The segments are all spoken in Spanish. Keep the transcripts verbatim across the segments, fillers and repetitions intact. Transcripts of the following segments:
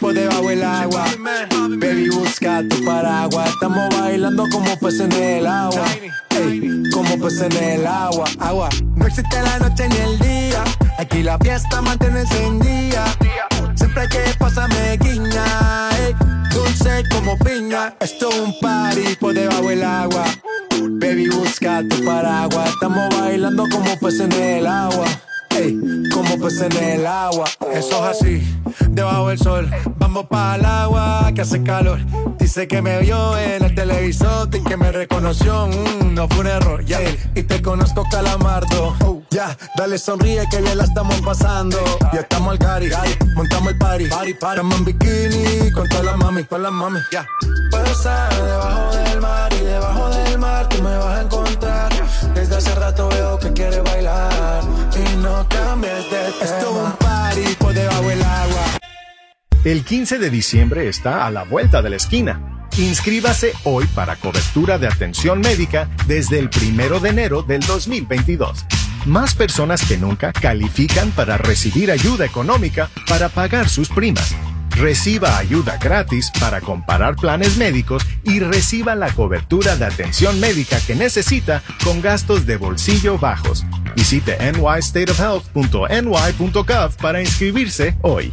por debajo del agua. Baby, busca tu paraguas. Estamos bailando como peces en el agua. Ey, como peces en el agua. Agua. No existe la noche ni el día. Aquí la fiesta mantiene encendida. Siempre hay que pasarme guiña. Ey, dulce como piña. Esto es un party por debajo del agua. Baby, busca tu paraguas. Estamos bailando como peces en el agua. Ey, como peces en el agua. Eso es así, debajo del sol. Vamos para el agua que hace calor. Dice que me vio en el televisor y que me reconoció. Mm, no fue un error, ya. Yeah. Y te conozco, Calamardo. Oh, ya, yeah. Dale sonríe que bien la estamos pasando. Ya estamos al cari, montamos el party. party, party. Estamos en bikini con todas las mami, con las mami. Ya. Yeah. Puedo estar debajo del mar y debajo del mar tú me vas a encontrar. Desde hace rato veo que quieres bailar y no cambies de tema. Esto es un party por debajo del agua. El quince de diciembre está a la vuelta de la esquina. Inscríbase hoy para cobertura de atención médica desde el primero de enero del dos mil veintidós. Más personas que nunca califican para recibir ayuda económica para pagar sus primas. Reciba ayuda gratis para comparar planes médicos y reciba la cobertura de atención médica que necesita con gastos de bolsillo bajos. Visite n y state of health punto n y punto gov para inscribirse hoy.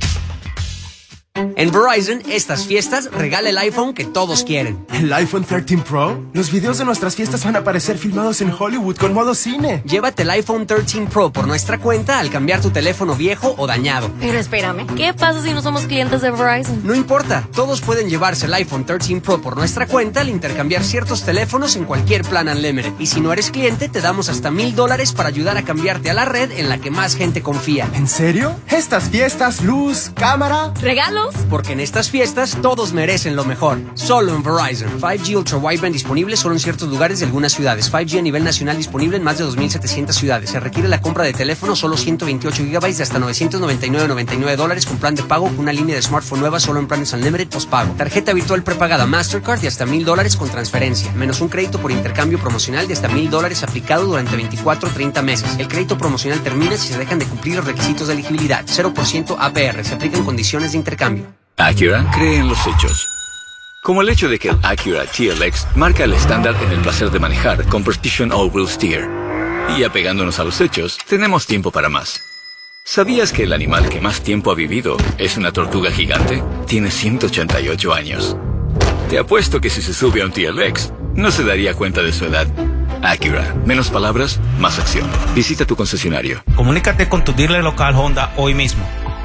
En Verizon, estas fiestas regala el iPhone que todos quieren. ¿El iPhone trece Pro? Los videos de nuestras fiestas van a aparecer filmados en Hollywood con modo cine. Llévate el iPhone trece Pro por nuestra cuenta al cambiar tu teléfono viejo o dañado. Pero espérame, ¿qué pasa si no somos clientes de Verizon? No importa, todos pueden llevarse el iPhone trece Pro por nuestra cuenta al intercambiar ciertos teléfonos en cualquier plan Unlimited. Y si no eres cliente, te damos hasta mil dólares para ayudar a cambiarte a la red en la que más gente confía. ¿En serio? Estas fiestas, luz, cámara... ¿Regalos? Porque en estas fiestas todos merecen lo mejor. Solo en Verizon. cinco G Ultra Wideband disponible solo en ciertos lugares de algunas ciudades. cinco G a nivel nacional disponible en más de dos mil setecientas ciudades. Se requiere la compra de teléfono solo ciento veintiocho gigabytes de hasta novecientos noventa y nueve con noventa y nueve dólares con plan de pago con una línea de smartphone nueva solo en planes Unlimited postpago. Tarjeta virtual prepagada Mastercard de hasta mil dólares con transferencia. Menos un crédito por intercambio promocional de hasta mil dólares aplicado durante veinticuatro a treinta meses. El crédito promocional termina si se dejan de cumplir los requisitos de elegibilidad. cero por ciento A P R. Se aplican condiciones de intercambio. Acura cree en los hechos. Como el hecho de que el Acura T L X marca el estándar en el placer de manejar con Precision All-Wheel Steer. Y apegándonos a los hechos, tenemos tiempo para más. ¿Sabías que el animal que más tiempo ha vivido es una tortuga gigante? Tiene ciento ochenta y ocho años. Te apuesto que si se sube a un T L X, no se daría cuenta de su edad. Acura. Menos palabras, más acción. Visita tu concesionario. Comunícate con tu dealer local Honda hoy mismo.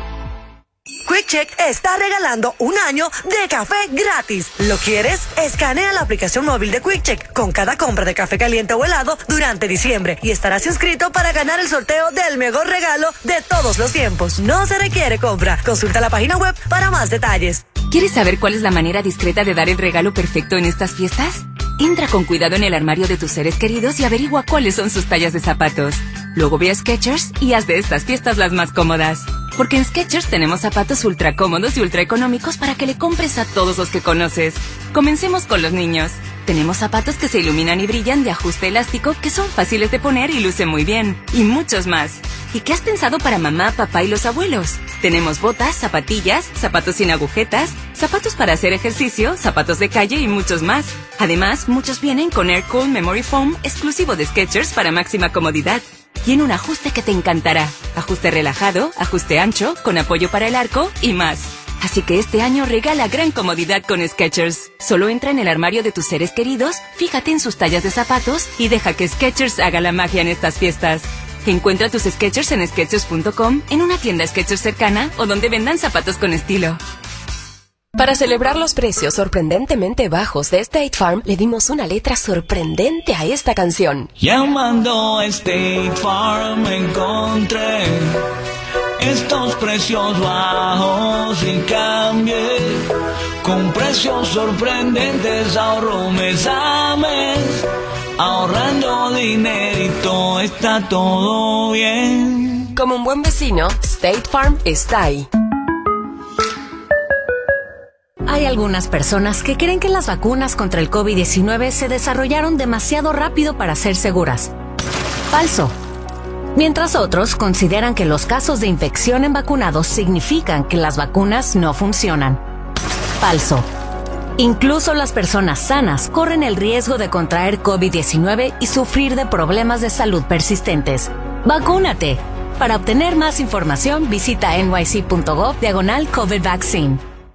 QuickCheck está regalando un año de café gratis. ¿Lo quieres? Escanea la aplicación móvil de QuickCheck con cada compra de café caliente o helado durante diciembre y estarás inscrito para ganar el sorteo del mejor regalo de todos los tiempos. No se requiere compra. Consulta la página web para más detalles. ¿Quieres saber cuál es la manera discreta de dar el regalo perfecto en estas fiestas? Entra con cuidado en el armario de tus seres queridos y averigua cuáles son sus tallas de zapatos. Luego ve a Skechers y haz de estas fiestas las más cómodas. Porque en Skechers tenemos zapatos ultra cómodos y ultra económicos para que le compres a todos los que conoces. Comencemos con los niños. Tenemos zapatos que se iluminan y brillan de ajuste elástico que son fáciles de poner y lucen muy bien. Y muchos más. ¿Y qué has pensado para mamá, papá y los abuelos? Tenemos botas, zapatillas, zapatos sin agujetas, zapatos para hacer ejercicio, zapatos de calle y muchos más. Además, muchos vienen con Air Cool Memory Foam exclusivo de Skechers para máxima comodidad. Tiene un ajuste que te encantará. Ajuste relajado, ajuste ancho, con apoyo para el arco y más. Así que este año regala gran comodidad con Skechers. Solo entra en el armario de tus seres queridos, fíjate en sus tallas de zapatos y deja que Skechers haga la magia en estas fiestas. Encuentra tus Skechers en Skechers punto com, en una tienda Skechers cercana o donde vendan zapatos con estilo. Para celebrar los precios sorprendentemente bajos de State Farm, le dimos una letra sorprendente a esta canción. Llamando a State Farm encontré estos precios bajos y cambié. Con precios sorprendentes ahorro mes a mes. Ahorrando dinerito está todo bien. Como un buen vecino, State Farm está ahí. Hay algunas personas que creen que las vacunas contra el COVID diecinueve se desarrollaron demasiado rápido para ser seguras. Falso. mientras otros consideran que los casos de infección en vacunados significan que las vacunas no funcionan. Falso. Incluso las personas sanas corren el riesgo de contraer COVID diecinueve y sufrir de problemas de salud persistentes. ¡Vacúnate! Para obtener más información, visita nyc.gov diagonal COVID Vaccine.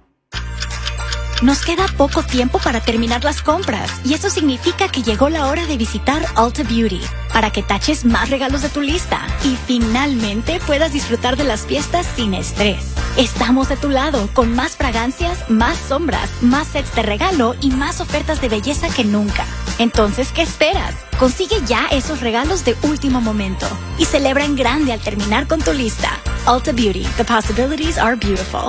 Nos queda poco tiempo para terminar las compras y eso significa que llegó la hora de visitar Ulta Beauty para que taches más regalos de tu lista y finalmente puedas disfrutar de las fiestas sin estrés. Estamos de tu lado con más fragancias, más sombras, más sets de regalo y más ofertas de belleza que nunca. Entonces, ¿qué esperas? Consigue ya esos regalos de último momento y celebra en grande al terminar con tu lista. Ulta Beauty, the possibilities are beautiful.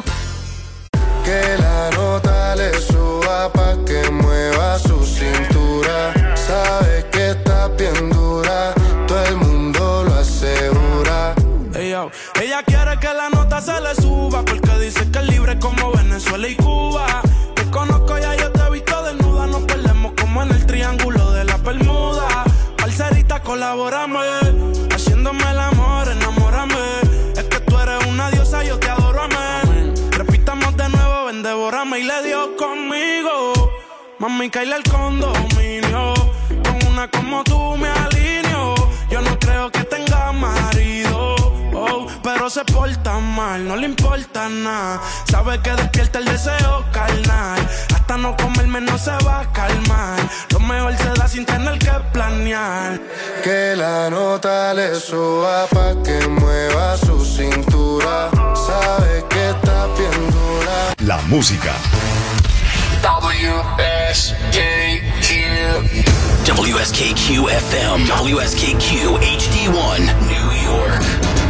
Que la nota le suba pa' que mueva su cintura. Sabe que está bien dura, todo el mundo lo asegura. Hey, yo. Ella quiere que la nota se le suba porque dice que es libre como Venezuela y Cuba. Te conozco ya, yo te he visto desnuda. Nos perdemos como en el triángulo de la Bermuda. Parcerita, colabórame, haciéndome el amor, enamórame. Es que tú eres una diosa, yo te adoro, amén. Repitamos de nuevo, ven, devórame y le dio conmigo. Mami, caile al condominio. Con una como tú me alineo. Yo no creo que tenga marido, oh, pero se porta mal, no le importa nada. Sabe que despierta el deseo carnal. Hasta no comerme no se va a calmar. Lo mejor se da sin tener que planear. Que la nota le suba pa' que mueva su cintura. Sabe que está bien dura. La música. W S K Q W S K Q F M W S K Q H D one New York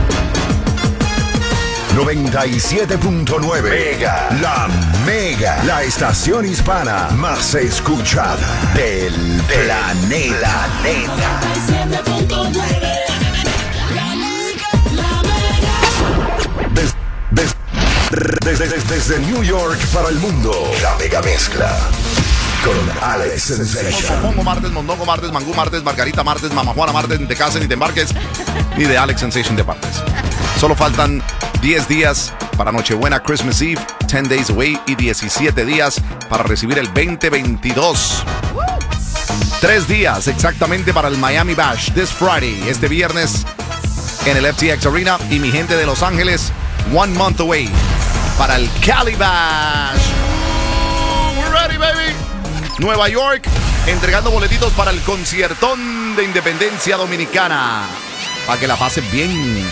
noventa y siete punto nueve Mega, la Mega, la estación hispana más escuchada del planeta. noventa y siete punto nueve La Mega, la Mega. Des, des, desde, desde, desde New York para el mundo, la Mega Mezcla con Alex Sensation. Pongo martes, Mondongo martes, Mangú martes, Margarita martes, Mama Juana martes, ni te cases ni te embarques, ni de Alex Sensation de partes. Solo faltan diez días para Nochebuena, Christmas Eve, diez days away y diecisiete días para recibir el veinte veintidós. Tres días exactamente para el Miami Bash, this Friday, este viernes en el F T X Arena. Y mi gente de Los Ángeles, one month away para el Cali Bash. We're ready, baby. Nueva York, entregando boletitos para el conciertón de Independencia Dominicana. Para que la pasen bien.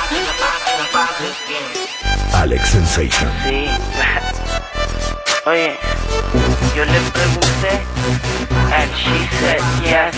Alex Sensation. Sí. Oye, yo le pregunté and she said yes.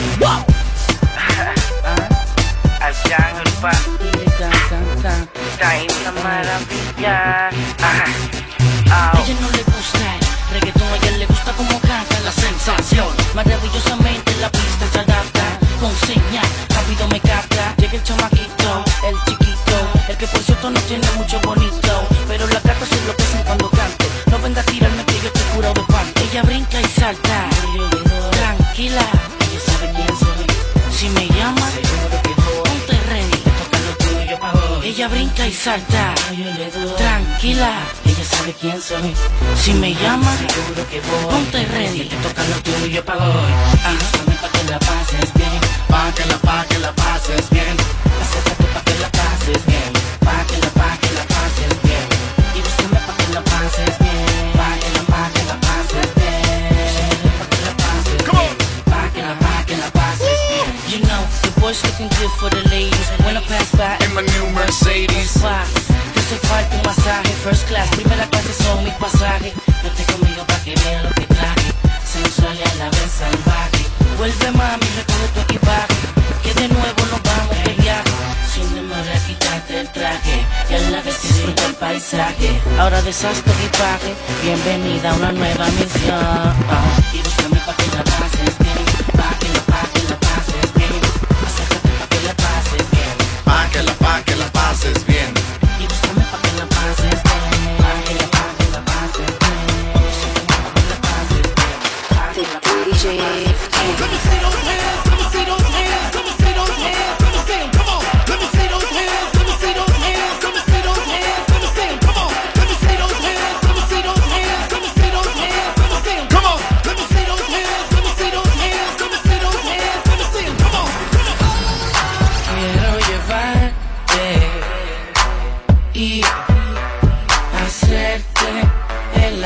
Arcángel pa está en la maravilla. A ella no le gusta el reggaetón, a ella le gusta como canta la sensación. Maravillosamente la pista se adapta con señal, rápido me capta. Llega el chamaquito, el chiquito, el que por cierto no tiene mucho bonito, pero la gata se enloquecen cuando cante. No venga a tirarme que yo te curo de parte. Ella brinca y salta, tranquila, ella sabe quién soy. Si me llama, ponte ready, toca lo tuyo pa' hoy. Ella brinca y salta, tranquila, ella sabe quién soy. Si me llama, ponte ready, te toca lo tuyo pa' hoy. Acércate pa' que la pases bien, pa' que la, pa' que la pases bien. Acércate pa' que la pases bien, pa' que la, pa' que la pases bien. Y búscame pa' que la pases bien, pa' que la, pa' que la pases bien. Búscame pa' que la pases bien, pa' que la, pa' que la pases bien. You know, the boys looking good for the ladies. When I pass by in my new Mercedes. Te hace falta un masaje, first class, primera clase son mis pasajes. Vete conmigo pa' que vean lo que traje, sensual y a la vez salvaje. Vuelve mami, recoge tu equipaje, que de nuevo nos vamos de viaje. Sin demora quítate el traje y a la vez disfruta el paisaje. Ahora deshaz tu equipaje, bienvenida a una nueva misión. Y búscame pa' que la pases bien, pa' que la, pa' que la pases bien. Acércate pa' que la pases bien, pa' que la, pa' que la pases bien. Y búscame pa' que la pases bien, pa' que la, pa' que la pases bien. Búscame pa' que la pases bien, pa' que la, pa' que la pases bien. Let me see those hands, let me see those hands, let me see those hands, let me see them, come on, let me see those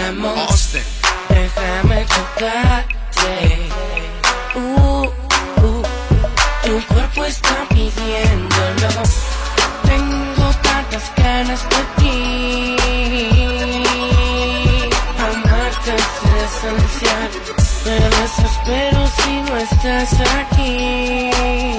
vamos. Austin. Déjame tocarte. Uh, uh, tu cuerpo está pidiéndolo. Tengo tantas ganas de ti. Amarte es esencial. Me desespero si no estás aquí.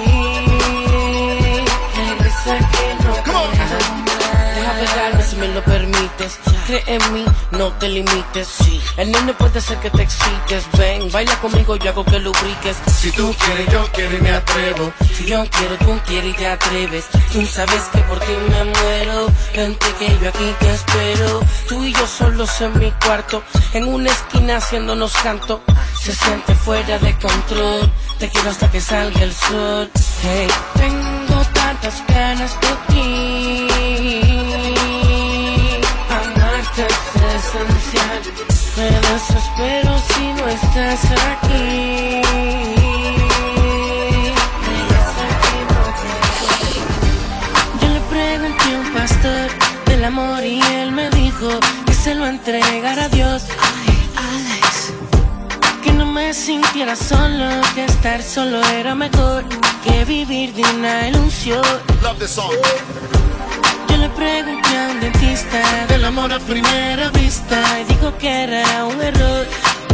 Regresa que no puedo. Deja pegarme si me lo permites. Cree en mí, no te limites. El nene puede ser que te excites. Ven, baila conmigo, yo hago que lubriques. Si tú quieres, yo quiero y me atrevo. Si yo quiero, tú quieres y te atreves. Tú sabes que por ti me muero. Vente que yo aquí te espero. Tú y yo solos en mi cuarto, en una esquina haciéndonos canto. Se siente fuera de control. Te quiero hasta que salga el sol. Hey, tengo tantas ganas de ti. Amarte es esencial. Me desespero si no estás aquí. Yo le pregunté a un pastor del amor y él me dijo que se lo entregara a Dios. Alex, que no me sintiera solo, que estar solo era mejor que vivir de una ilusión. Love this song. Yo le pregunté a un dentista del amor a primera vista y dijo que era un error.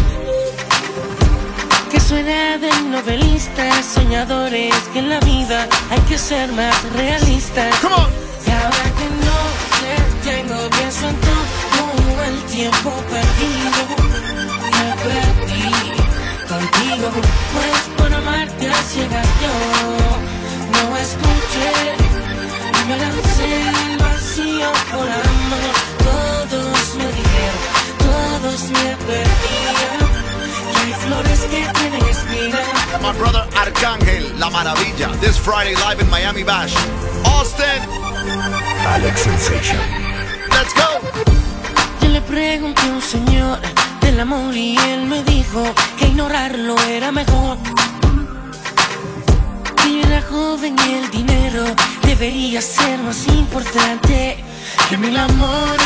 Que suena de novelistas, soñadores, que en la vida hay que ser más realistas. Y ahora que no te tengo, pienso en todo el tiempo perdido. Me perdí contigo, pues por amarte a ciegas yo no escuché. Me lancé al vacío por amor. Todos me dijeron, todos me perdían, que hay flores que tienen espina. My brother Arcángel, La Maravilla. This Friday live in Miami Bash. Austin. Alex Sensation. Let's go. Yo le pregunté a un señor del amor y él me dijo que ignorarlo era mejor. Que yo era joven y el dinero debería ser más importante que mil amores.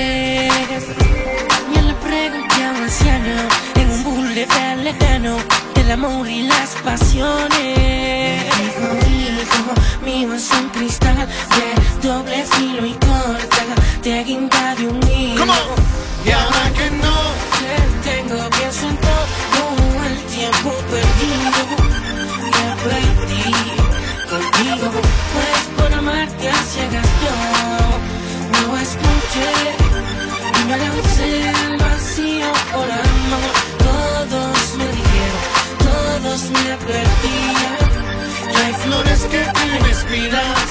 Y le pregunté a un anciano en un boulevard lejano del amor y las pasiones. Hijo, hijo, mío es un cristal de doble filo y corta, te guinda de un hilo. Y ahora que no te tengo, pienso en todo el tiempo perdido. Me perdí contigo, pues por amarte a ciegas yo no escuché. Y me lancé al vacío por amor. Todos me dijeron, todos me advertían, que hay flores que tienen espinas.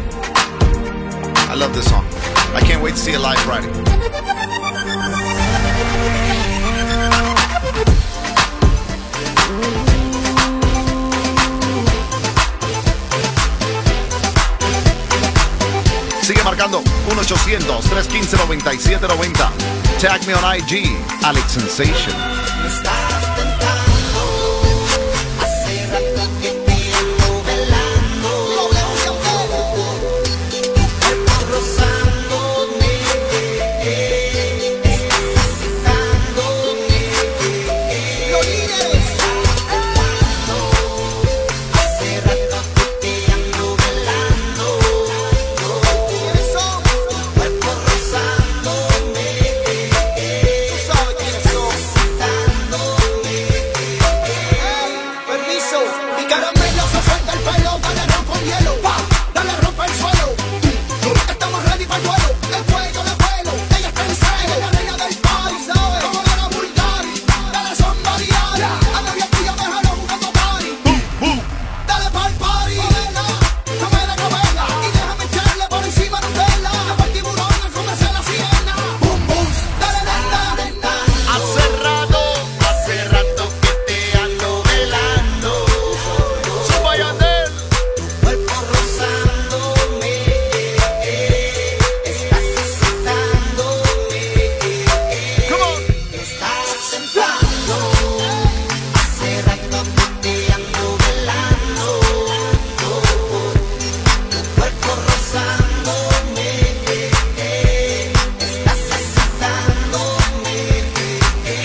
I love this song. I can't wait to see it live Friday. Sigue marcando uno ochocientos, tres uno cinco, nueve siete nueve cero. Tag me on I G, Alex Sensation. Rosándome, tú sabes quiénes son.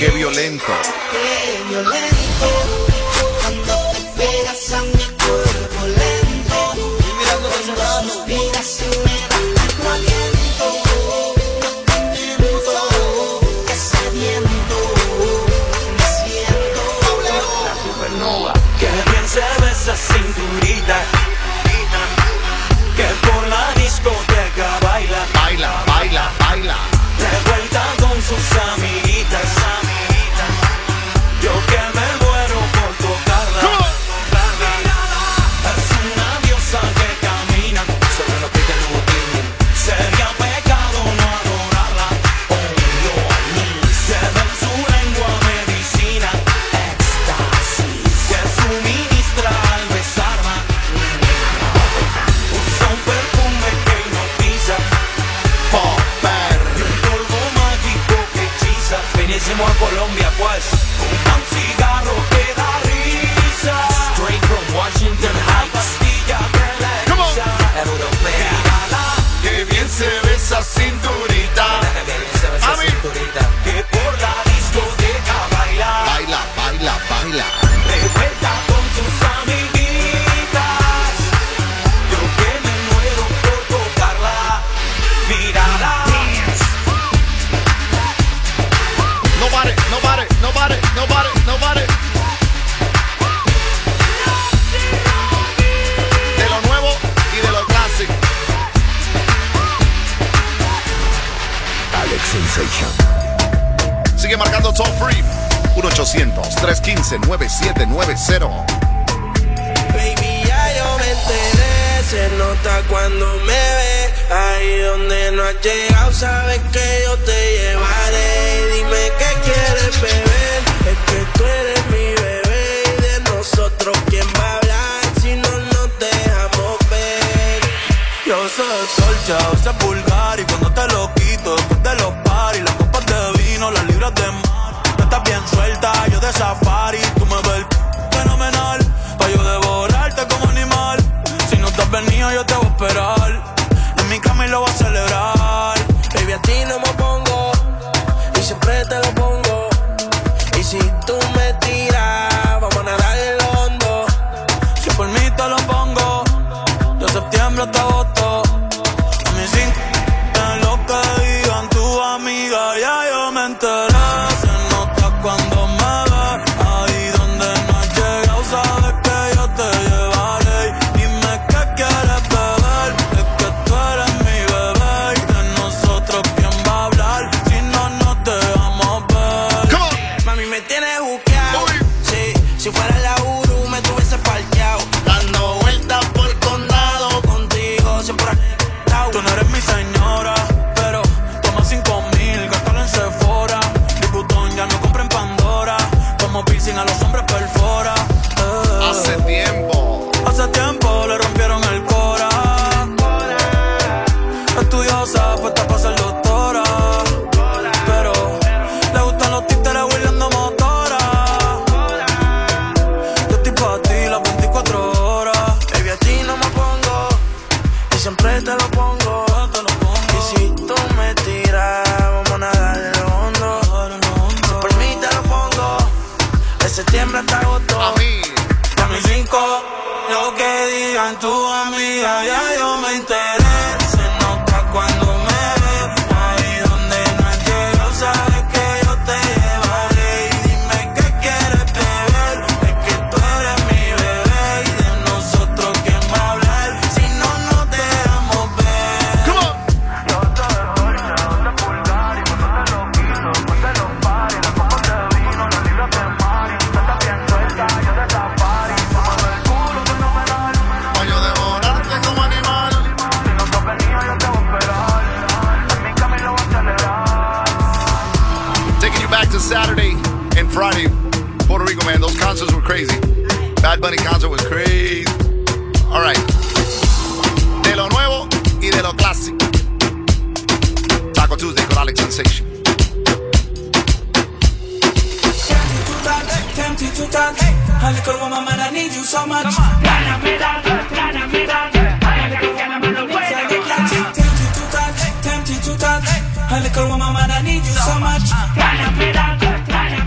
Qué violento. Qué violento. Cuando te pegas a mi cuerpo lento. Y mirando ese rato. Suspiras y me das tanto aliento. Viento. Que sediento. Me siento. La supernova. Que bien se ve esa cinturita. Que por la discoteca baila. Baila, baila, baila. Revuelta con sus amiguitas, amiguitas. Yo que me muero por tocarla. Es una diosa que camina sobre los pies del botín. Sería pecado no adorarla. Only on me. Que de su lengua medicina, éxtasis, que suministra al besarla. Usa un perfume que hipnotiza. Popper. Y un polvo mágico que hechiza. Vinimos a Colombia pues. Un cigarro que da risa. Straight from Washington Heights. Pastilla relaxa. Europea. Qué bien se ve esa cinturita. A mí. Que por la discoteca baila. Baila, baila, baila. Revuelta con sus amiguitas. Yo que me muero por tocarla. Mírala. Nobody, nobody, nobody, nobody, nobody. De lo nuevo y de lo clásico. Alex Sensation. Sigue marcando toll free. uno ochocientos, tres uno cinco, nueve siete nueve cero. Baby, ya yo me enteré. Se nota cuando me ve. Ahí donde no has llegado, sabes que yo te llevaré. Dime qué quieres beber. Es que tú eres mi bebé. Y de nosotros, ¿quién va a hablar si no nos dejamos ver? Yo soy solcha, o sea vulgar. Y cuando te lo quito, después de los paris, las copas de vino, las libras de mar. Tú estás bien suelta, yo de safari. Tú me ves fenomenal, pa' yo devorarte como animal. Si no te has venido, yo te voy a esperar. En mi cama y lo voy a celebrar. Baby, a ti no me pongo, y siempre te lo pongo. Y si tú me tiras, vamos a nadar en lo hondo. Si por mí te lo pongo, de septiembre hasta agosto. A mí sin en lo que digan tu amiga, ya yo me enteré. Se nota cuando me ve, ahí donde no has llegado, sabes que yo te llevaré. Dime qué quieres beber, es que tú eres mi bebé. Y de nosotros, ¿quién va a hablar si no nos dejamos ver? Mami, me tienes buqueado. Sí, si fuera la Uru me tuviese parqueado. Dando vueltas por el condado, contigo siempre acostado. Tú no eres mi señora, pero toma cinco mil, gástalo en Sephora. Dibutón ya no compra en Pandora. Como piercing a los hombres perfora. Eh. Hace tiempo. Hace tiempo le rompieron el cora. Estudiosa, puesta para ser doctora. Pero le gustan los títeres huirleando motora. Yo estoy pa' ti las veinticuatro horas. Baby, a ti no me pongo, y siempre te lo pongo. Y si tú me tiras, vamos a nadar en lo hondo. Si por mí te lo pongo, de septiembre hasta agosto. A mí. A mis cinco, lo que digan tu amiga, ya yo me enteré. Se nota cuando me ve, ahí donde no has llegado, sabes que yo te llevaré. Y dime qué quieres beber, es que tú eres mi bebé. Y de nosotros, ¿quién va a hablar si no nos dejamos ver? Yo te dolce, donde pulgar, y cuando te lo quito, después de los paris, las copas de vino, las libras de mar. Y tú estás bien suelta, yo de safari. Como el culo fenomenal, Pa' yo devorarte como animal. si no te has venido, yo te voy a esperar. En mi camino voy a celebrar. Taking you back to Saturday and Friday. Puerto Rico, man, those concerts were crazy. Bad Bunny concert was crazy. All right. De lo nuevo y de lo clásico. Taco Tuesday con Alex Sensation. Tempted to touch, a little woman, man, I need you so much. Tempted to touch, tempted to touch, a little woman, man, I need you so much.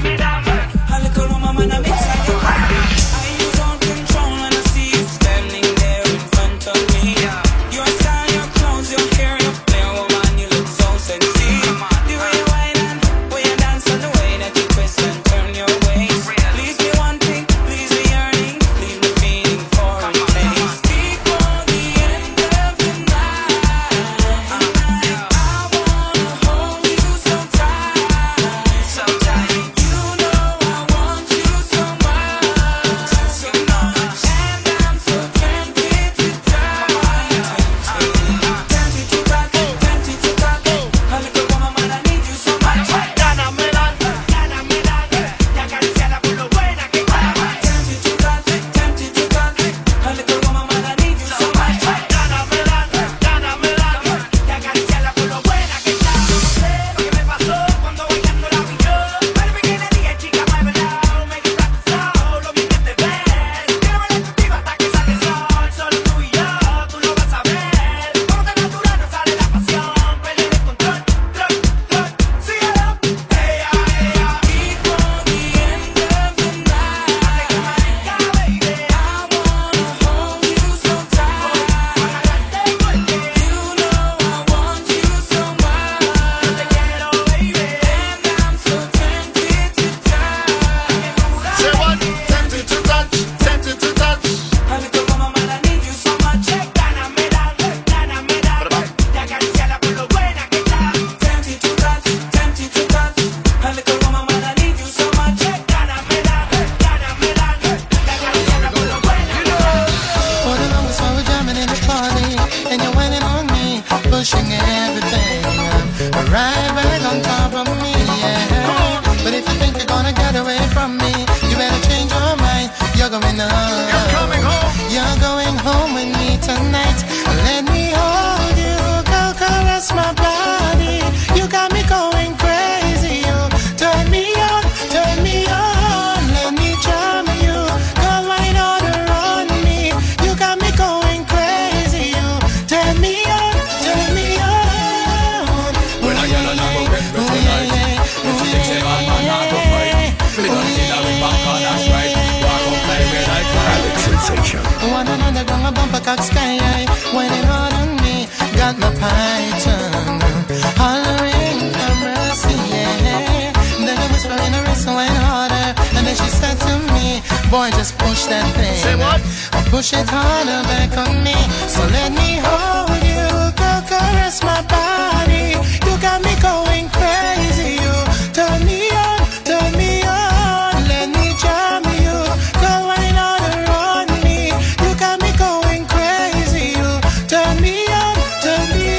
peacock sky, winding hard on me. Got my python hollering for mercy, yeah. Then I whisper in her wrist, went harder, and then she said to me, boy, just push that thing. Say what? Push it harder back on me. So let me hold you, go caress my body. You got me going crazy. You turn me on, turn me on. Let me jam you, go right on around me. You got me going crazy. You turn me on, turn me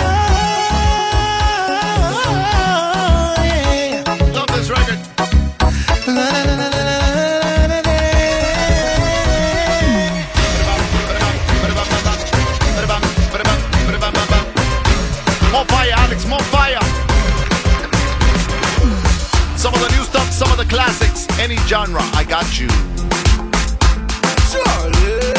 on. Yeah. Love this record. La, la, la, la, la. More fire, Alex, more fire. Some of the new stuff, some of the classics, any genre, I got you. Charlie,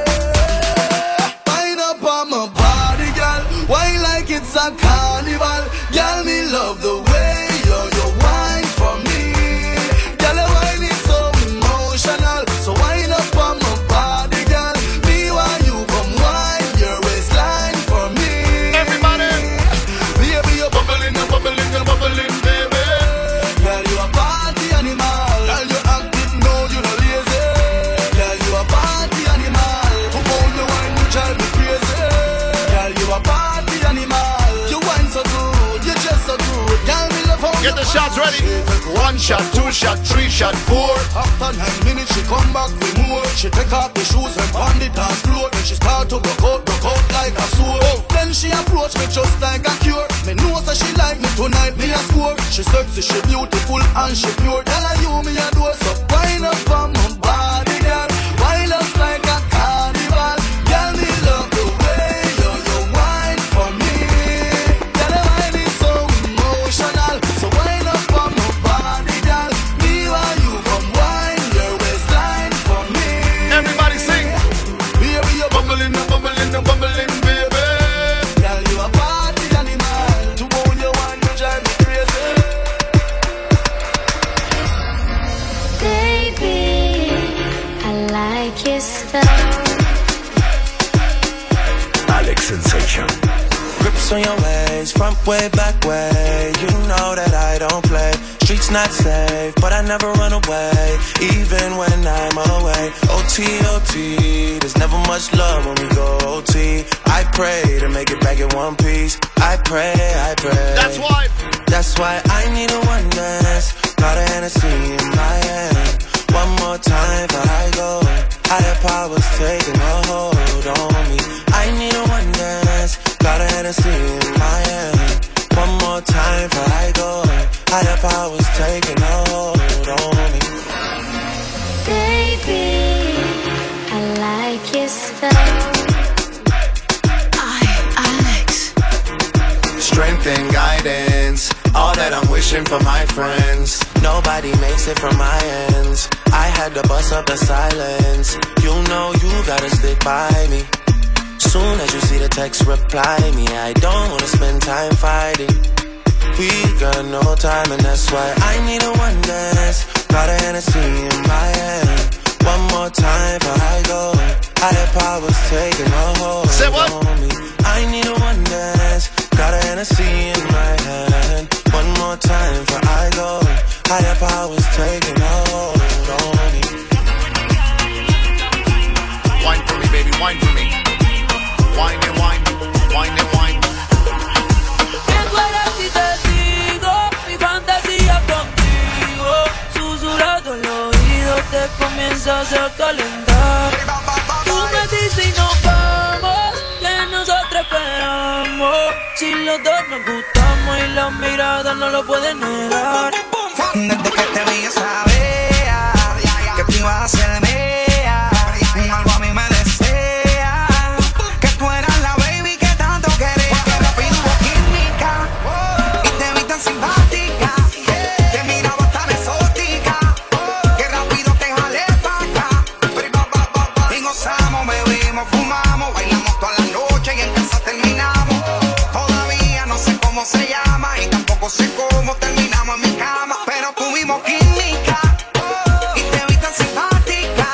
wind up on my body, girl. Why like it's a carnival? Girl, me love the way you, you wine for me. Girl, your wine is so emotional. So wind up on my body, girl. Me want you come wine your waistline for me. Everybody, baby, you're bubbling, you're bubbling, you're bubbling, baby. Girl, you a party animal. Girl, you active, no, you no lazy. Girl, you a party animal. Come on, you wine, you drive me crazy. Girl, you a party animal. You wine so good, you just so good. Girl, me love how get the shots ready. One shot, two shot, three shot, four. After nine minutes, she come back for more. She take off the shoes and pound the dance floor. Then she start to broke out, broke out like a sword. Oh. Then she approach me just like a cure. Me know that she like me tonight, me a score. She sexy, she beautiful and she pure. Tell her you me a door, so wind up on my body, girl. Wind up like a carnival. Girl, me love the way you, you wine for me. Girl, the wine is so emotional. So wind up on my body, girl. Me while you come wine your waistline for me. Everybody sing. Baby, you're bubbling, you're bubbling, you're bubbling, baby. Girl, you a party animal. To hold your wine, you drive me crazy. Baby, I like your style. Alex Sensation. Grips on your waist, front way, back way. You know that I don't play. Streets not safe, but I never run away, even when I'm away. O T, O T, there's never much love when we go O T. I pray to make it back in one piece. I pray, I pray. That's why. That's why I need a one dance. Got a Hennessy in my hand. One more time before I go. Higher powers taking a hold on me. I need a one dance. Got a Hennessy in my hand. One more time before I go. Higher powers taking a hold on me. Baby, I like your style. Strength and guidance, all that I'm wishing for my friends. Nobody makes it from my ends. I had to bust up the silence. You know you gotta stick by me. Soon as you see the text, reply me. I don't wanna spend time fighting. We got no time and that's why I need a one dance. Got a Hennessy in my hand. One more time before I go. Higher powers taking a hold Say what? on me. I need a one dance. Got a Hennessy in my hand. One more time before I go. Higher powers taking a hold on me. Wine for me, baby, wine for me. Wine and wine, wine and wine. Vengo a ver si te digo mi fantasía contigo. Susurrando el oído te comienzas a calentar. Tú me dices y nos vamos, que nosotros esperamos. Si los dos nos gustamos y la mirada no lo pueden negar. Desde que te vi sabía que tú ibas a ser mía. Algo a mí me desea que tú eras la baby que tanto quería. Que rápido hubo química y te vi tan simpática. Te miraba tan exótica que rápido te jalé pa' acá. Y gozamos, bebimos, fumamos, bailamos toda la noche y en casa terminamos. Todavía no sé cómo se llama y tampoco sé cómo terminamos en mi cama. Pero tuvimos química y te vi tan simpática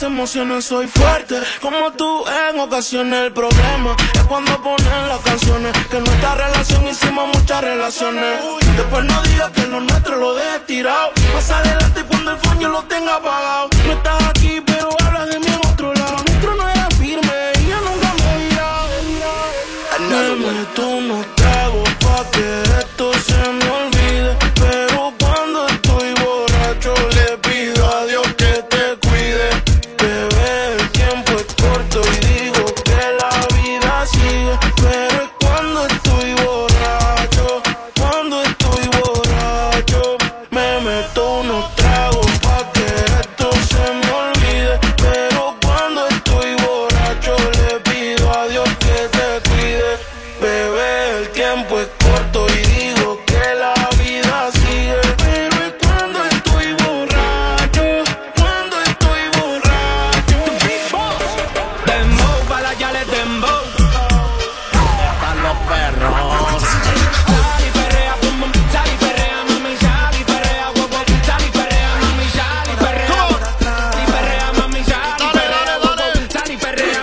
emociones soy fuerte. Como tú en ocasiones el problema es cuando ponen las canciones. Que en nuestra relación hicimos muchas relaciones. Después no digas que lo nuestro lo dejes tirado. Más adelante cuando el foño lo tenga apagado. No estás aquí pero hablas de mí en otro lado. Lo nuestro no era firme y yo nunca me he virado. Me meto unos tragos pa' que esto se me olvide. Pero cuando estoy borracho le pido a Dios que te cuide. Bebé, el tiempo es corto y digo que la vida sigue. Pero es cuando estoy borracho, cuando estoy borracho. Me meto unos tragos pa' que esto se me olvide. Pero cuando estoy borracho le pido a Dios que te cuide. Bebé, el tiempo es corto y digo que la vida sigue. Pero es cuando estoy borracho, cuando estoy borracho. Dembow, pa' la yale dembow. Están los perros. Sal y perrea, pum pum. Sal y perrea, mami, sal y perrea, wow, wow. Sal y perrea, mami, sal y perrea. Sal y perrea, mami, sal y perrea, wow, wow. Sal y perrea.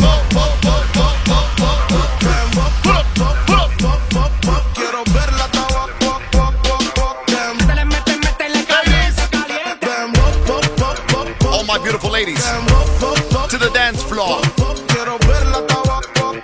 Quiero verla tabaco. Métele, métele, métele caliente, caliente. All my beautiful ladies, to the dance floor. Quiero verla tabaco.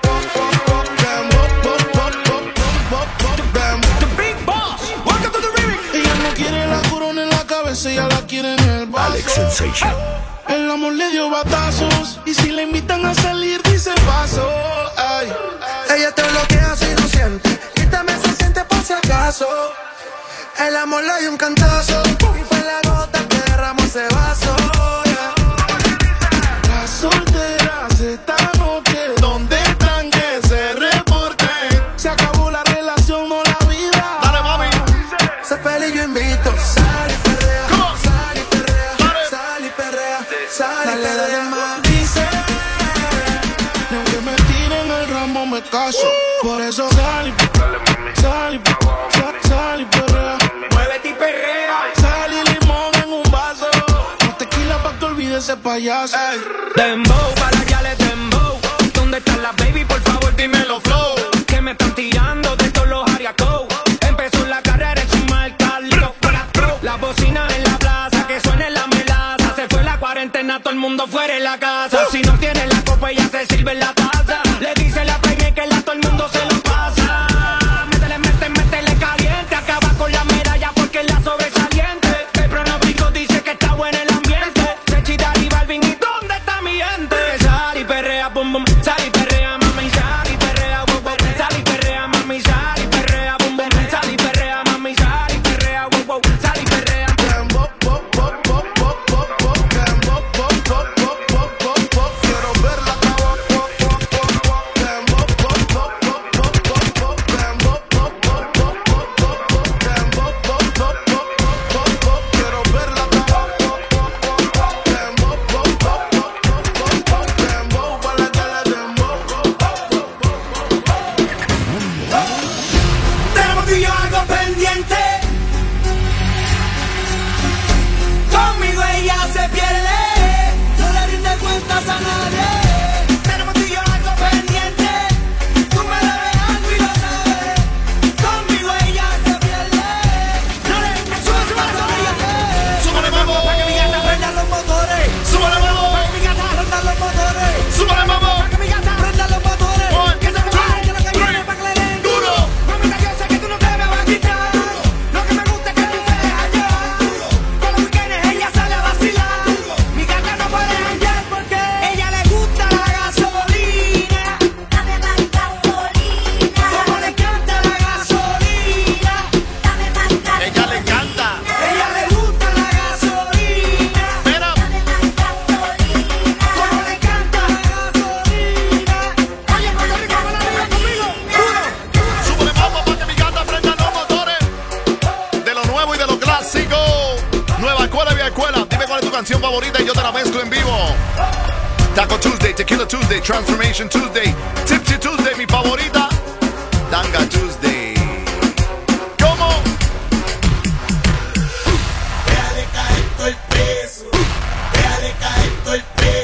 The big boss, welcome to the remix. Ella no quiere la corona en la cabeza, ella la quiere en el vaso. Alex Sensation. El amor le dio batazos y si le invitan a salir dice paso. Ay. Ella te bloquea si no siente y también se siente por si acaso. El amor le dio un cantazo y fue la gota que derramó ese vaso. Yeah. Las solteras esta noche, ¿dónde están que se reporten? Se acabó la relación, no la vida. Dale, mami. Se feliz yo invito. Sal y perrea, sal y perrea, sal y perrea, sal y perrea. Más. Dice, y aunque me tiren el ramo me caso. Por eso sal y sal y sal, sal y perrea. Muévete y perrea. Sal y limón en un vaso. Más tequila pa' que olvide ese payaso. Ey. Dembow, pa' la yale dembow. ¿Dónde están las baby? Por favor, dímelo flow. Que me están tirando de todos los ariacos. Empezó la carrera encima del Carlos. La bocina en la plaza, que suene la melaza. Se fue la cuarentena, todo el mundo fuera en la casa. Si no tiene la copa, ella se sirve en la taza. Le dice la peña que la todo el mundo se lo pasa. Métele, métele, métele caliente. Acaba con la medalla porque es la sobresaliente. El pronóstico dice que está bueno el ambiente. Sechita y Balvin, ¿y dónde está mi gente? Sal y perrea, bum bum. Sal y perrea, mami, sal y perrea, wow, wow. Sal y perrea, mami, sal y perrea, bum bum. Sal y perrea, mami, sal y perrea, wow, wow. Sal y perrea. Quiero verla tabaco. Quiero verla tabaco. Dembow, pa' la yale dembow. Tenemos tú y yo algo pendiente. Conmigo ella se pierde. No le rinde cuentas a nadie. Tenemos tú y yo algo pendiente. Tú me debes algo y lo sabes. Conmigo ella se pierde. No le rinde cuentas a nadie. Súbale, mambo. Pa' que mi gata prenda los motores. Súbale, mambo. Pa' que mi gata prenda los motores. Súbale, mambo. Pa' que mi gata prenda los motores. One, Que se two, preparen que lo que viene three. pa' que le den Duro. Mamita, yo sé que tú no te me vas a quitar. Lo que me gusta es que tú te dejas llevar. Con los weekends ella sale a vacilar. Mi gata no puede janguear porque ella le gusta la gasolina. Dame más gasolina. Como le encanta la gasolina. Dame más gasolina. Ella le encanta. Ella le gusta la gasolina. Mira. Dame más gasolina. Como le encanta la gasolina. Oye, Puerto Rico, ven a bailar conmigo. Uno. Súbale, mambo, pa' que mi gata prenda los motores. De lo nuevo y de lo clásico. Nueva escuela, vieja escuela. Dime cuál es tu canción favorita y yo te la mezclo en vivo. Taco Tuesday, Tequila Tuesday, Transformation Tuesday, Tipsy Tuesday, mi favorita. Tanga Tuesday. ¿Cómo? Déjale caer todo el peso. Déjale caer todo el peso.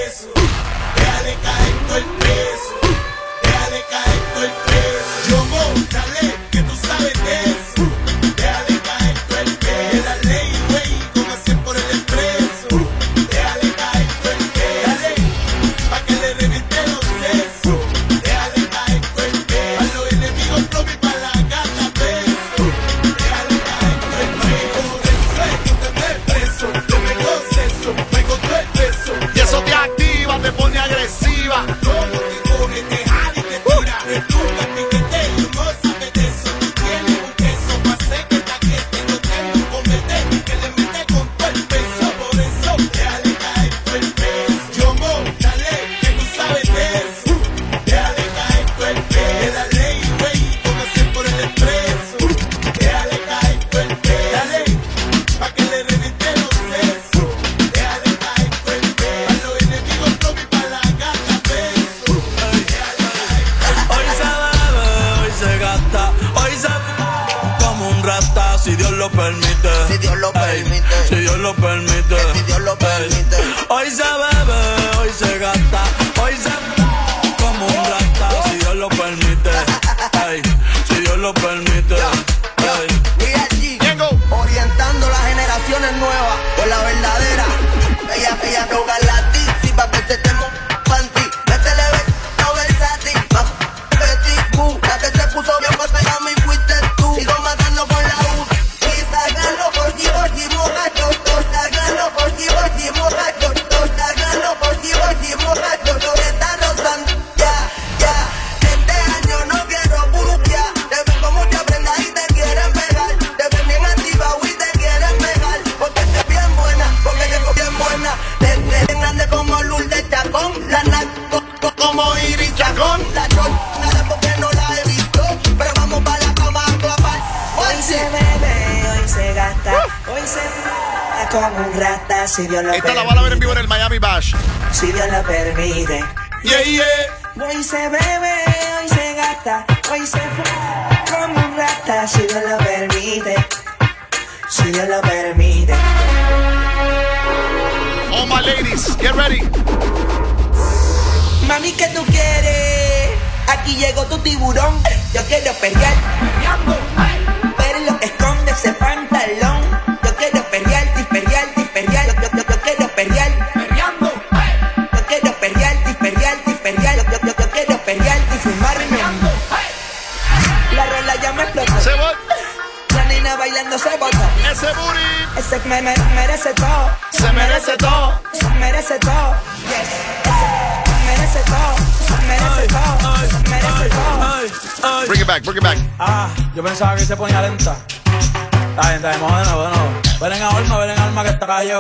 Dios lo permite. Si Dios lo permite. Hoy se bebe, hoy se gasta, hoy se como un rata. Si Dios lo permite, ay, si Dios lo permite. Ay. Orientando las generaciones nuevas por la verdadera. Ella, ella toca la ti, si pa' que se te panty. Métele no versátil, ma, petit boo. La que se puso bien pa' pegar mi fuiste tú. Sigo matando con la U. Y sácalo por ti, por ti, mojacho. Sácalo por ti, por ti, mojacho. Sácalo por ti, por ti, mojacho. Lo que está rozando, ya, ya. Este año no quiero buruquear. Te ven con mucha prenda y te quieren pegar. Te ven bien activa y te quieren pegar. Porque te bien buena, porque te bien buena. Te ven grande como Lourdes Chacón. La naco como Iris Chacón. La chon, no sé por qué no la he visto. Pero vamos para la cama a clapar. Hoy se bebe, hoy se gasta, hoy se f*** como un rata, si Dios lo Esta permite. la van a ver en vivo en el Miami Bash. Si Dios lo permite. Yeah, yeah. Hoy se bebe, hoy se gasta, hoy se f*** como un rata, si Dios lo permite. Si Dios lo permite. All my ladies, get ready. Mami, ¿qué tú quieres? Aquí llegó tu tiburón. Yo quiero perrear. Ver lo que esconde ese pantalón. Yo quiero perrear, disperrear, disperrear. Yo, yo, yo, yo quiero perrear. Yo quiero perrear, disperrear, disperrear. Yo, yo, yo, yo quiero perrear y fumarme. La rola ya me explotó. Se va. La nena bailando se bota. Ese booty. Ese me, me, merece todo. Se merece todo. Se merece todo. Yes. Ese merece todo. Se merece todo. Se merece todo. Bring it back, bring it back. Ah, yo pensaba que se ponía lenta. Está bien, está bien, vamos de nuevo, de nuevo. Ven en alma, ven en alma que esta calle va.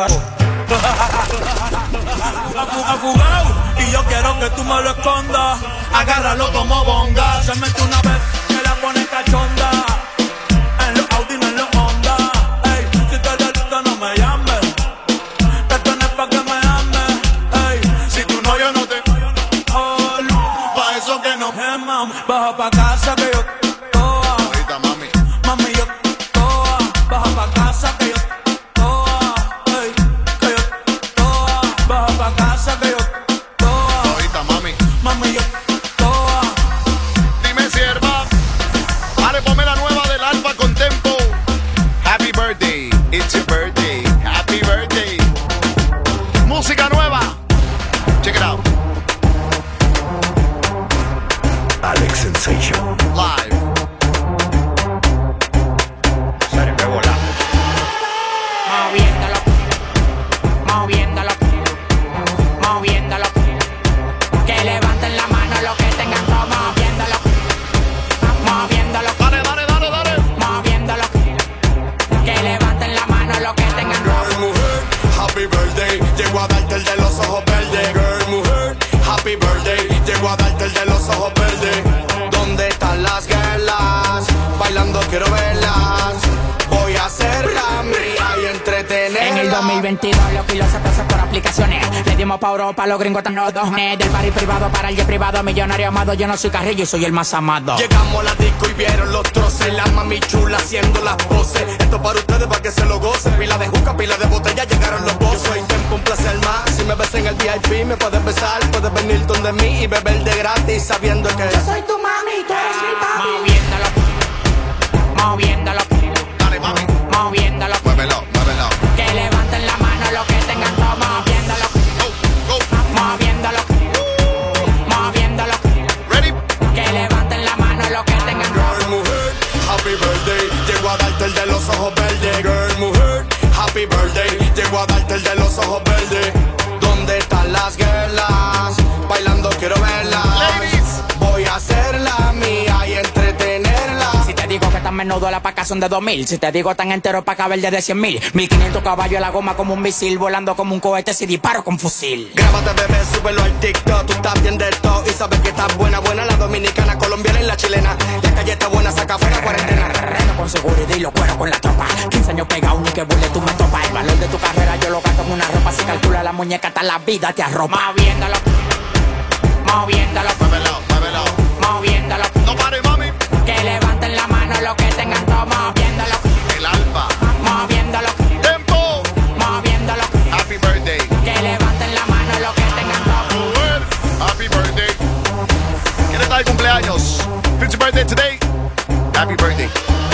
Afugado, y yo quiero que tú me lo escondas. Agárralo como bonga. Se mete una vez, me la pone cachonda. En los Audi, no en los Honda. Ey, si te gusta no me llames. Te tenés pa' que me ames. Ey, si tu novio no te... Oh, pa' eso que no queman. Baja pa' casa que yo... Ahorita, mami. Mami, yo toa, baja pa' casa que yo toa, ey, que yo toa, baja pa' casa que yo toa. Ahorita, mami. Mami, yo toa. Dime, sierva. Dale, ponme la nueva del Alfa con tempo. Happy birthday, it's your birthday. Happy birthday. Música nueva. Check it out. Alex Sensation. Live. Moviéndolo, moviéndolo, moviéndolo. Que levanten la mano los que tengan todo, moviéndolo, moviéndolo. Dale, dale, dale, dale. Moviéndolo. Que levanten la mano los que tengan todo. Mujer, happy birthday, llego a darte el de los ojos verdes. Girl, mujer, happy birthday, llego a darte el de los ojos verdes. ¿Dónde están las girlas? Bailando quiero verlas. Voy a hacerla mía y entretenerla. En el dos mil veintidós los kilos se pasan por aplicaciones. Le dimos pa' Europa, los gringos están los dos. Del barrio privado para el jet privado. Millonario amado, yo no soy Carrillo y soy el más amado. Llegamos a la disco y vieron los troces. La mami chula haciendo las poses. Esto para ustedes, para que se lo gocen. Pila de juca, pila de botella, llegaron los bozos. Yo soy Tempo, un placer más. Si me ves en el V I P, me puedes besar. Puedes venir donde mí y beber de gratis, sabiendo que yo soy tu mami, tú eres mi papi. Moviéndolo, moviéndolo. Dale, mami. Moviéndolo. Muévelo, muévelo. Que levanten la mano los que tengan todo, moviéndolo. Go, go. Moviéndolo, moviéndolo. Ready. Que levanten la mano los que tengan todo. Girl, mujer, happy birthday, llego a darte el de los ojos verdes. Girl, mujer, happy birthday, llego a darte el de los ojos verdes. ¿Dónde están las girlas? Bailando quiero verlas. Ladies. Voy a hacerla mía y entretenerla. Si te digo que tan menudo la paca son de dos mil. Si te digo tan entero pa' caber de cien mil. Mil quinientos caballos la goma como un misil. Volando como un cohete si disparo con fusil. Grábate bebé, súbelo al TikTok. Tú estás bien de todo y sabes que estás buena, buena. La dominicana, colombiana y la chilena. La calle está buena, saca fuera cuarentena. Con seguridad y lo cuero con la tropa. quince años pegado, ni que burle tú me topas. El valor de tu carrera yo lo gasto en una ropa. Si calcula la muñeca hasta la vida te arropa. Moviéndolo, moviéndolo. Muévelo, muévelo. Moviéndolo. No pare, mami. Que levanten la mano los que tengan todo, moviéndolo. El Alfa. Moviéndolo. Tempo. birthday today, happy birthday.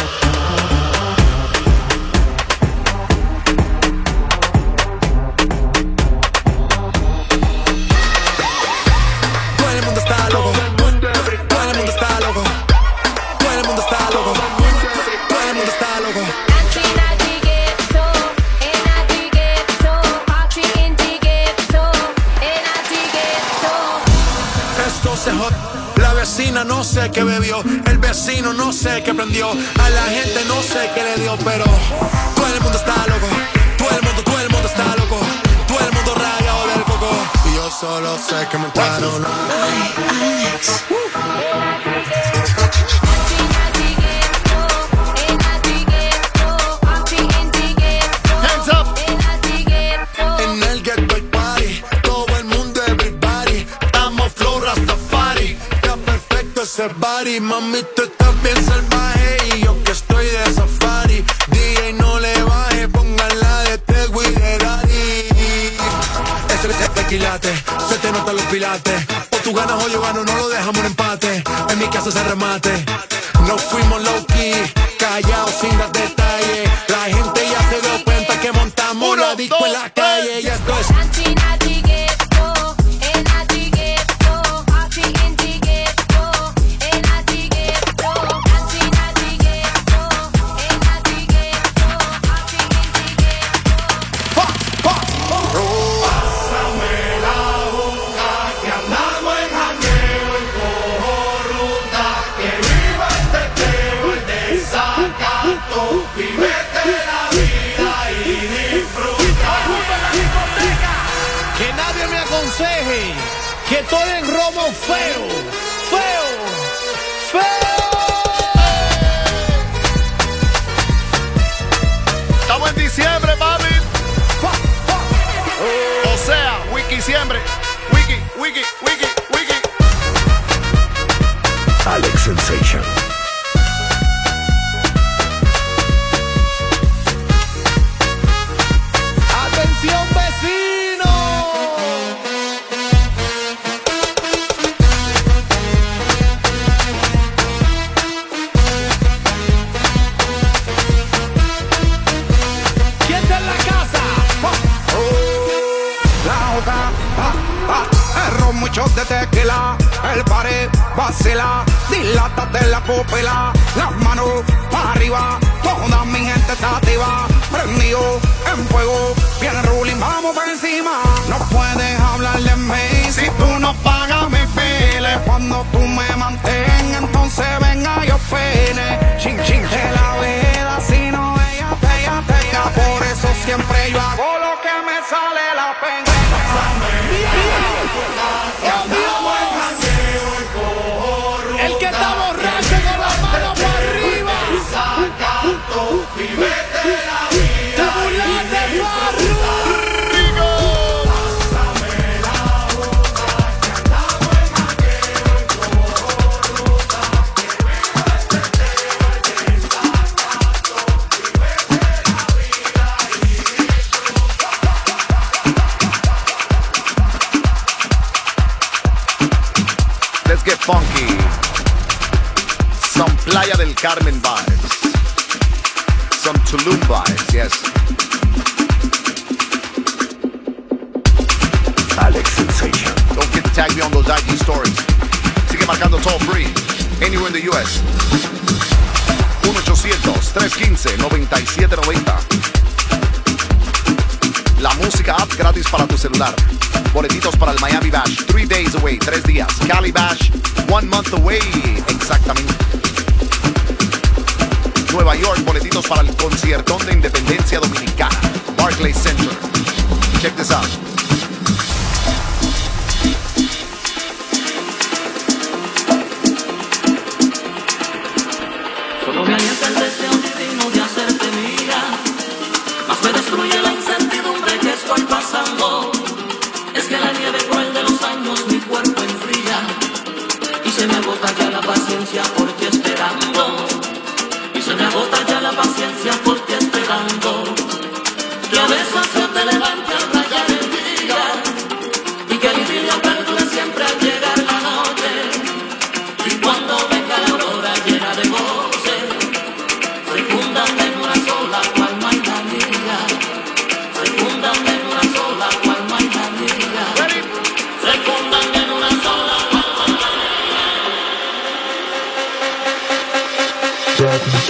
Todo el mundo está loco. Todo el mundo está loco. Todo el mundo está loco. Todo el mundo está loco. Esto se jod... La vecina no sé qué bebió, el vecino no sé qué prendió, a la gente no sé qué le dio, pero todo el mundo está loco, todo el mundo, todo el mundo está loco, todo el mundo rayado del coco. Y yo solo sé que montaron. Ay, Alex. Hands up. En el Get Boy Party, todo el mundo, everybody, estamos flow Rastafari. Está perfecto ese body, mami, tú estás bien salvaje y yo que estoy de safari. D J no le baje, pónganla de Tego y de Daddy. Ese es tequilate, se te notan los pilates. O tú ganas o yo gano, no lo dejamos en empate. En mi caso se remate. No fuimos low key, callados sin dar detalles. La gente ya se dio cuenta que montamos Uno, la disco dos, en la calle. Y esto es que nadie me aconseje que estoy en romo feo, feo, feo. Estamos en diciembre, papi. O sea, wiki siempre. Wiki, wiki, wiki, wiki. Alex Sensation. Atención, vecino. ¿Quién está en la casa? La hoja, pa, pa, el ron, muchos de tequila, el pared vacila, dilátate la pupila, las manos para arriba, toda mi gente está activa, prendido en fuego, viene ruling, vamos por encima, no puedes hablar de mí si tú no pagas mis biles, cuando tú me mantengas, entonces venga yo pene, chin chin de la vida, si no ella te, ella te, ella, por eso siempre yo hago lo que me sale la pena. El que está borracho con la mano para arriba. Te burlaste, Farru. Let's get funky. Some Playa del Carmen vibes. Some Tulum vibes, yes. Alex Sensation. Don't forget to tag me on those I G stories. Sigue marcando toll free. Anywhere in the U S. uno ochocientos, tres uno cinco, nueve siete nueve cero. La música app gratis para tu celular. Boletitos para el Miami Bash, three days away, tres días. Cali Bash, one month away, exactamente. Nueva York, boletitos para el conciertón de Independencia Dominicana, Barclays Center. Check this out. Solo me alienta el deseo divino de hacerte mía, más me destruye la incertidumbre que estoy pasando. Es que la nieve cruel de los años mi cuerpo enfría y se me agota ya la paciencia por ti esperando. Y se me agota ya la paciencia por ti esperando. Que a veces yo te levante al rayar el día y que mi vida perdure siempre al llegar la noche. Y cuando venga la aurora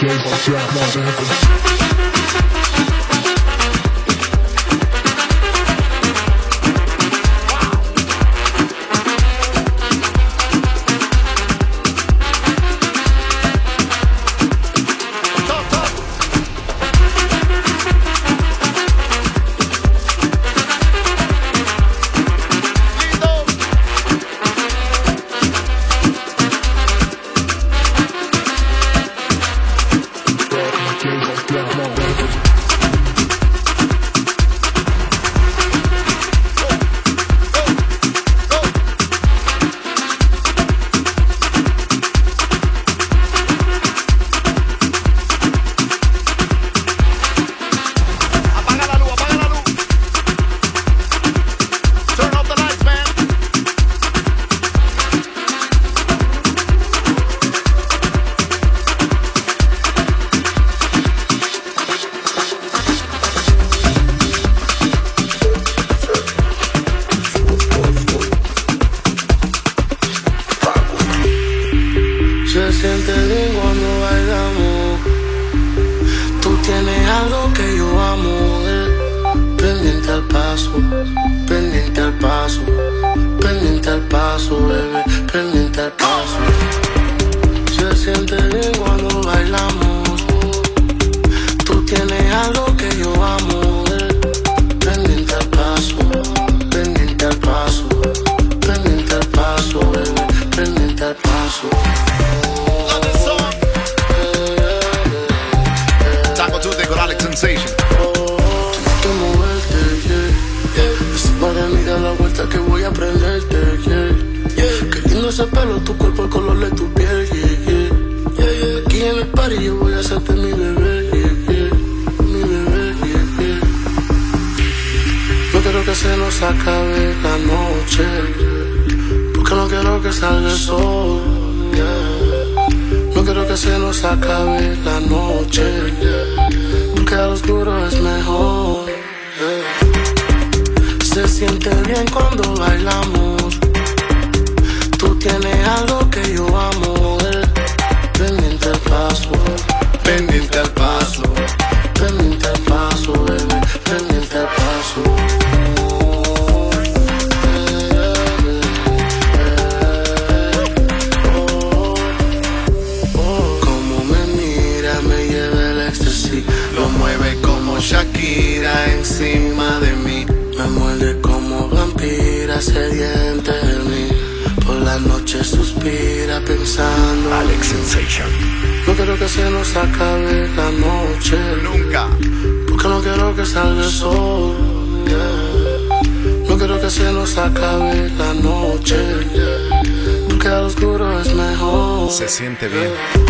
Se siente bien.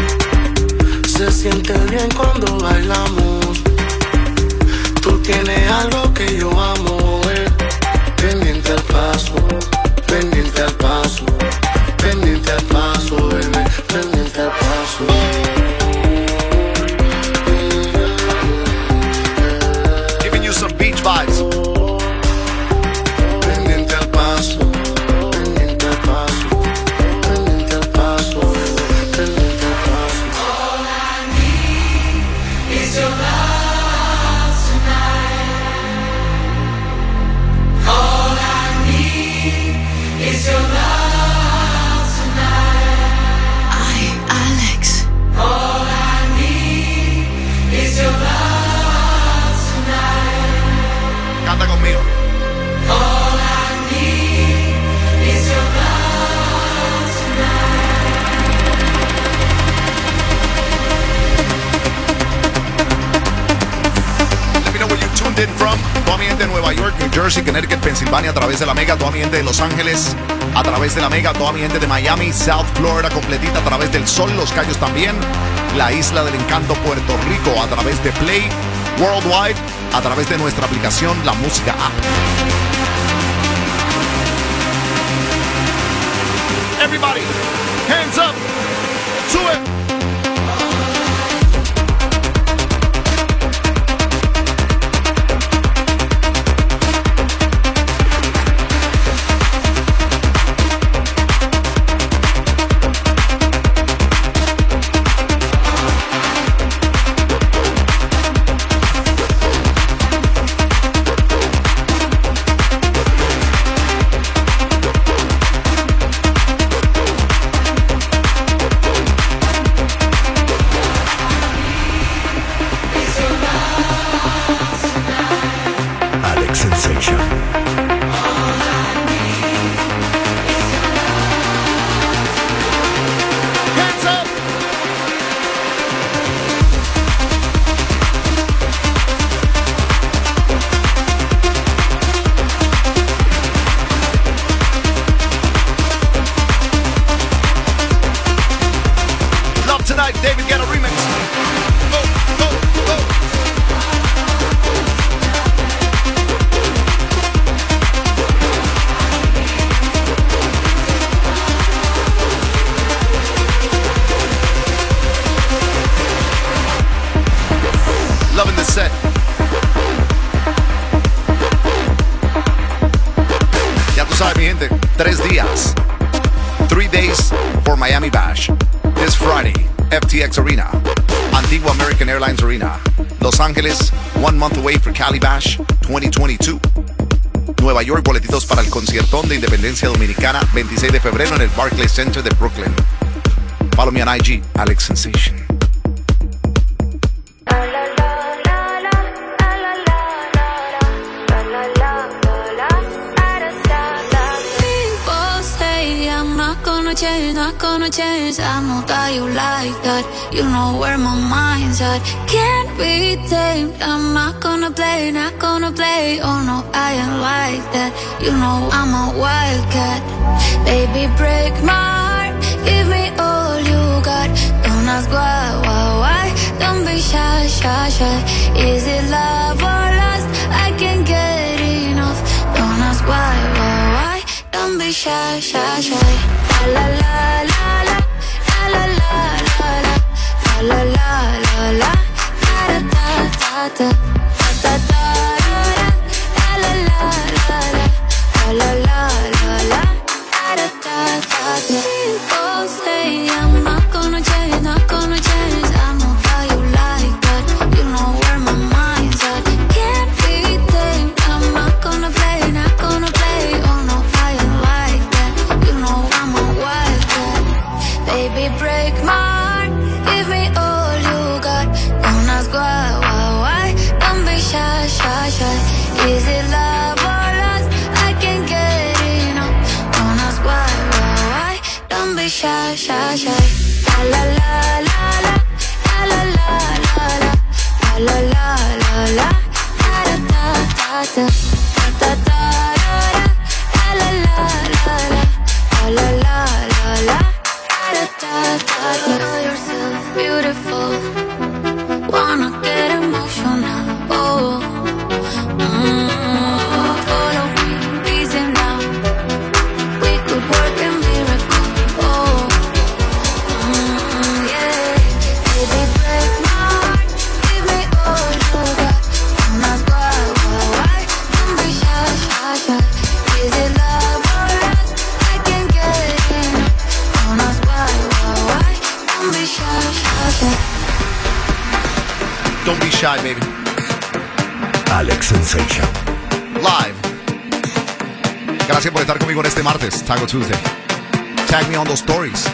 Se siente bien cuando bailamos. Tú tienes algo que yo amo, eh. Pendiente al paso, pendiente al paso, pendiente al paso, bebé, pendiente al paso. Giving you some beach vibes. Pendiente al paso, pendiente al paso, pendiente al paso, bebé, pendiente al paso. All I need is your love tonight. All I need is your love tonight. Ay, Alex. All I need is your love tonight. Canta conmigo. All I need is your love Let me know where you tuned in from. Toda mi gente de Nueva York, New Jersey, Connecticut, Pensilvania a través de la Mega. Toda mi gente de Los Ángeles a través de la Mega. Toda mi gente de Miami, South Florida completita a través del Sol, Los Cayos también. La Isla del Encanto, Puerto Rico a través de Play. Worldwide a través de nuestra aplicación La Música App. Everybody, hands up. Sube. Alex Sensation. Tonight, David Guetta remix. Oh, oh, oh. Loving the set. Ya tú sabes, mi gente, tres días. Three days for Miami Bash. This Friday, F T X Arena, Antigua American Airlines Arena, Los Ángeles, one month away for Cali Bash twenty twenty-two. Nueva York, boletitos para el conciertón de Independencia Dominicana, veintiséis de febrero en el Barclays Center de Brooklyn. Follow me on I G, Alex Sensation. Change, not gonna change. I know that you like that. You know where my mind's at. Can't be tamed. I'm not gonna play, not gonna play. Oh no, I ain't like that. You know I'm a wildcat. Baby, break my heart. Give me all you got. Don't ask why, why, why. Don't be shy, shy, shy. Is it love or lust? I can't get enough. Don't ask why, why, why. Don't be shy, shy, shy. La la la la la, la la la la, la la la la, da da da da, da da da, la la la la, la la la la, da da da da. People say I'm not gonna change, not gonna change. I know how you like that. You know where my mind's at. Can't be tamed. I'm not gonna play, not gonna play. Oh no, I ain't like that. You know I'm a baby, break my heart. Give me all you got. Don't ask why, why, why. Don't be shy, shy, shy. Is it love or lust? I can't get enough. Don't ask why, why, why. Don't be shy, shy, shy. La la la la la, la la la la, la la la la, da da da da, da da da, la la la la, la la la la. Know yourself beautiful. Wanna get emotional. Oh, mm, follow me, reason now. We could work a miracle. Oh, mm, yeah. Baby, break my heart. Give me all you got. Don't ask why, why, why. Don't be shy, shy, shy. Is it love or lust? I can't get enough. Don't ask why, why, why. Don't be shy, shy, shy. Don't be shy, baby. Alex Sensation. Live. Gracias por estar conmigo en este martes, Taco Tuesday. Tag me on those stories.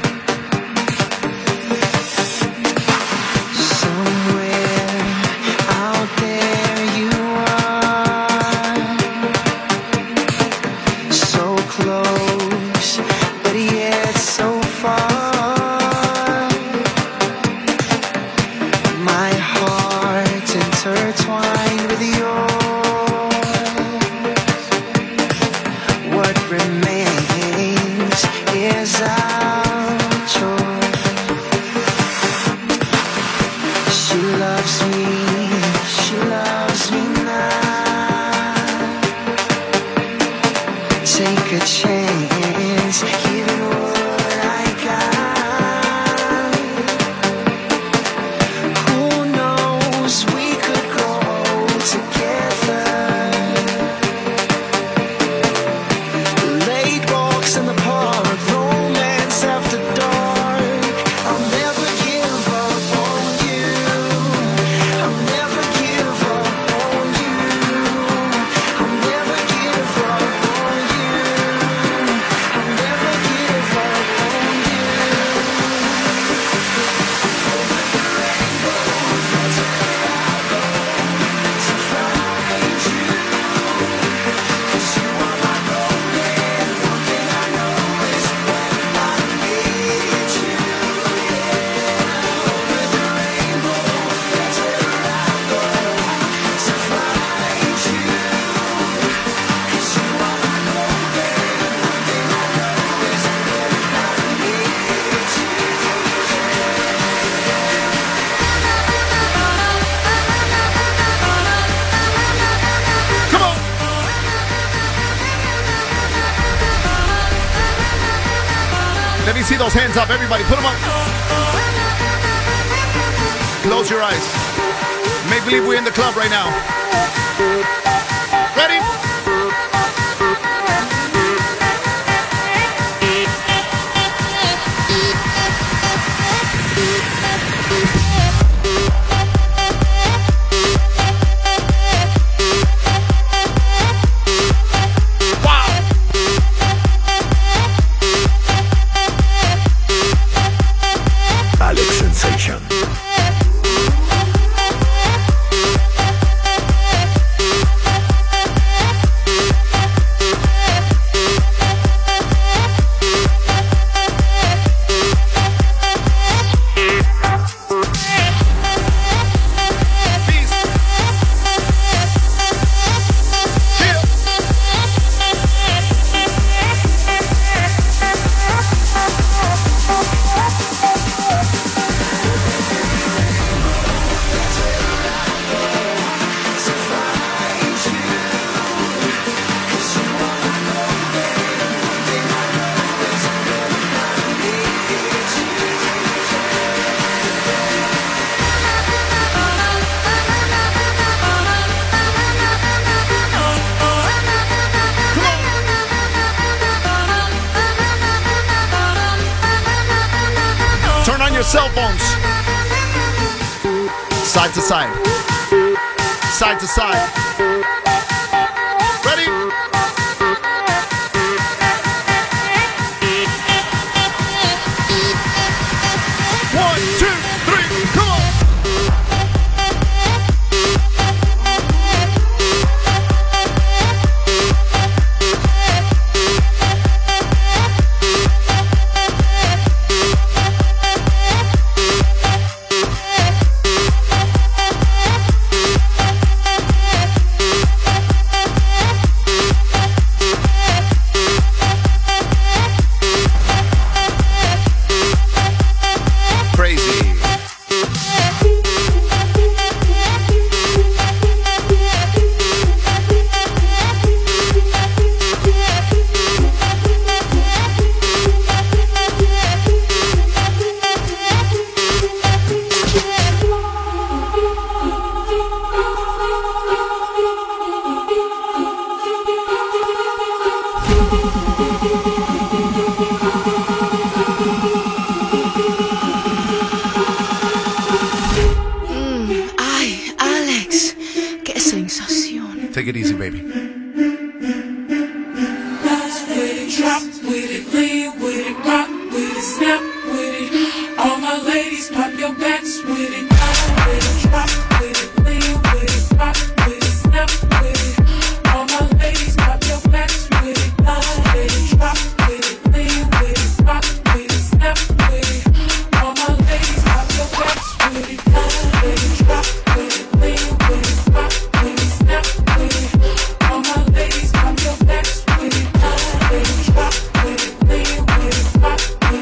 Let me see those hands up, everybody. Put them up. Close your eyes. Make believe we're in the club right now. Ready? Alex Sensation. Cell phones. Side to side. Side to side.